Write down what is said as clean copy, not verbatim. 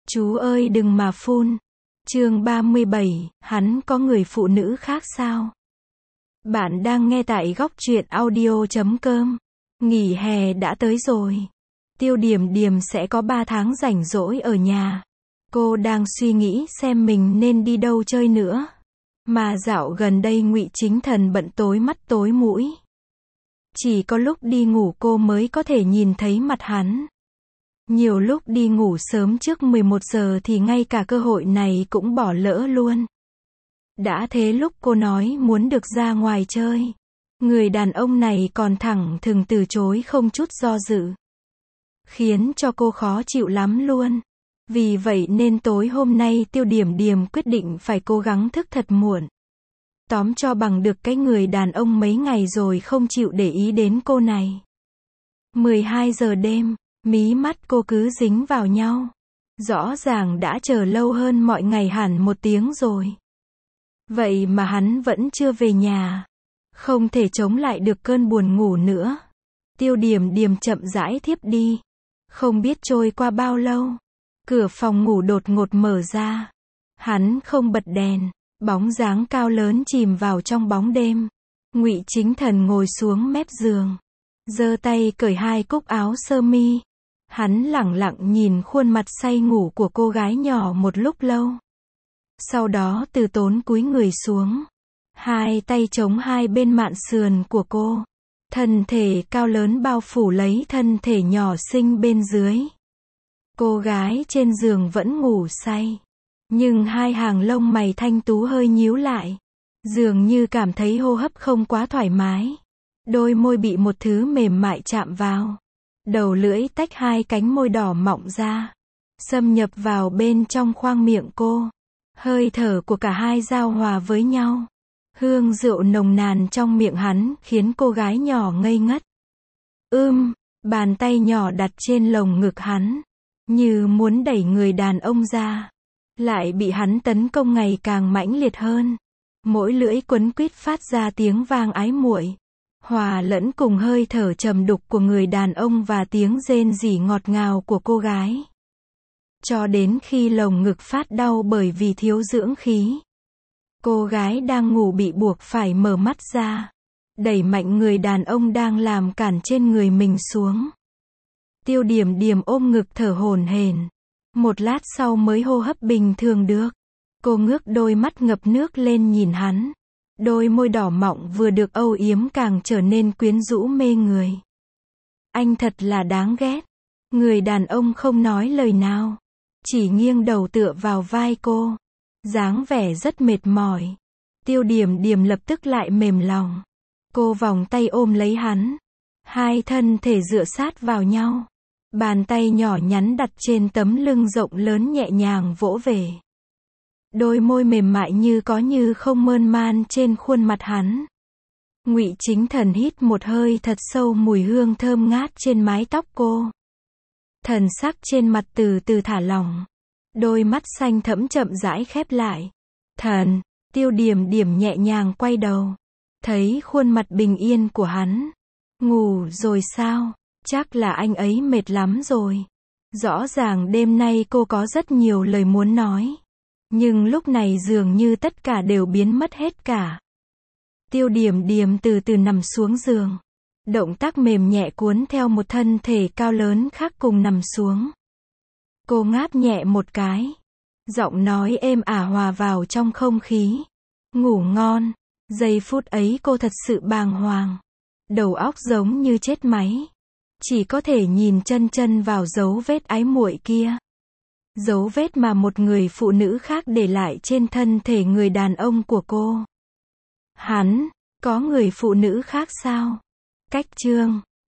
Chú ơi đừng mà phun. Chương 37, hắn có người phụ nữ khác sao? Bạn đang nghe tại góc truyện audio.com. Nghỉ hè đã tới rồi. Tiêu Điểm Điềm sẽ có 3 tháng rảnh rỗi ở nhà. Cô đang suy nghĩ xem mình nên đi đâu chơi nữa. Mà dạo gần đây Ngụy Chính Thần bận tối mắt tối mũi. Chỉ có lúc đi ngủ cô mới có thể nhìn thấy mặt hắn. Nhiều lúc đi ngủ sớm trước 11 giờ thì ngay cả cơ hội này cũng bỏ lỡ luôn. Đã thế lúc cô nói muốn được ra ngoài chơi, người đàn ông này còn thẳng thừng từ chối không chút do dự. Khiến cho cô khó chịu lắm luôn. Vì vậy nên tối hôm nay Tiêu Điểm Điềm quyết định phải cố gắng thức thật muộn. Tóm cho bằng được cái người đàn ông mấy ngày rồi không chịu để ý đến cô này. 12 giờ đêm. Mí mắt cô cứ dính vào nhau. Rõ ràng đã chờ lâu hơn mọi ngày hẳn 1 tiếng rồi. Vậy mà hắn vẫn chưa về nhà. Không thể chống lại được cơn buồn ngủ nữa. Tiêu Điểm Điềm chậm rãi thiếp đi. Không biết trôi qua bao lâu. Cửa phòng ngủ đột ngột mở ra. Hắn không bật đèn. Bóng dáng cao lớn chìm vào trong bóng đêm. Ngụy Chính Thần ngồi xuống mép giường. Giơ tay cởi 2 cúc áo sơ mi. Hắn lẳng lặng nhìn khuôn mặt say ngủ của cô gái nhỏ một lúc lâu. Sau đó từ tốn cúi người xuống. 2 tay chống 2 bên mạn sườn của cô. Thân thể cao lớn bao phủ lấy thân thể nhỏ xinh bên dưới. Cô gái trên giường vẫn ngủ say. Nhưng 2 hàng lông mày thanh tú hơi nhíu lại. Dường như cảm thấy hô hấp không quá thoải mái. Đôi môi bị một thứ mềm mại chạm vào. Đầu lưỡi tách 2 cánh môi đỏ mọng ra. Xâm nhập vào bên trong khoang miệng cô. Hơi thở của cả hai giao hòa với nhau. Hương rượu nồng nàn trong miệng hắn khiến cô gái nhỏ ngây ngất. Bàn tay nhỏ đặt trên lồng ngực hắn. Như muốn đẩy người đàn ông ra. Lại bị hắn tấn công ngày càng mãnh liệt hơn. Mỗi lưỡi quấn quýt phát ra tiếng vang ái muội. Hòa lẫn cùng hơi thở trầm đục của người đàn ông và tiếng rên rỉ ngọt ngào của cô gái. Cho đến khi lồng ngực phát đau bởi vì thiếu dưỡng khí. Cô gái đang ngủ bị buộc phải mở mắt ra. Đẩy mạnh người đàn ông đang làm cản trên người mình xuống. Tiêu Điểm Điềm ôm ngực thở hổn hển. Một lát sau mới hô hấp bình thường được. Cô ngước đôi mắt ngập nước lên nhìn hắn. Đôi môi đỏ mọng vừa được âu yếm càng trở nên quyến rũ mê người. Anh thật là đáng ghét. Người đàn ông không nói lời nào. Chỉ nghiêng đầu tựa vào vai cô. Dáng vẻ rất mệt mỏi. Tiêu Điểm Điềm lập tức lại mềm lòng. Cô vòng tay ôm lấy hắn. 2 thân thể dựa sát vào nhau. Bàn tay nhỏ nhắn đặt trên tấm lưng rộng lớn nhẹ nhàng vỗ về. Đôi môi mềm mại như có như không mơn man trên khuôn mặt hắn. Ngụy Chính Thần hít một hơi thật sâu mùi hương thơm ngát trên mái tóc cô. Thần sắc trên mặt từ từ thả lỏng. Đôi mắt xanh thẫm chậm rãi khép lại. Thần, Tiêu Điểm Điềm nhẹ nhàng quay đầu. Thấy khuôn mặt bình yên của hắn. Ngủ rồi sao? Chắc là anh ấy mệt lắm rồi. Rõ ràng đêm nay cô có rất nhiều lời muốn nói. Nhưng lúc này dường như tất cả đều biến mất hết cả. Tiêu Điểm Điềm từ từ nằm xuống giường. Động tác mềm nhẹ cuốn theo một thân thể cao lớn khác cùng nằm xuống. Cô ngáp nhẹ một cái. Giọng nói êm ả hòa vào trong không khí. Ngủ ngon. Giây phút ấy cô thật sự bàng hoàng. Đầu óc giống như chết máy. Chỉ có thể nhìn chân chân vào dấu vết ái muội kia. Dấu vết mà một người phụ nữ khác để lại trên thân thể người đàn ông của cô. Hắn, có người phụ nữ khác sao? Cách chương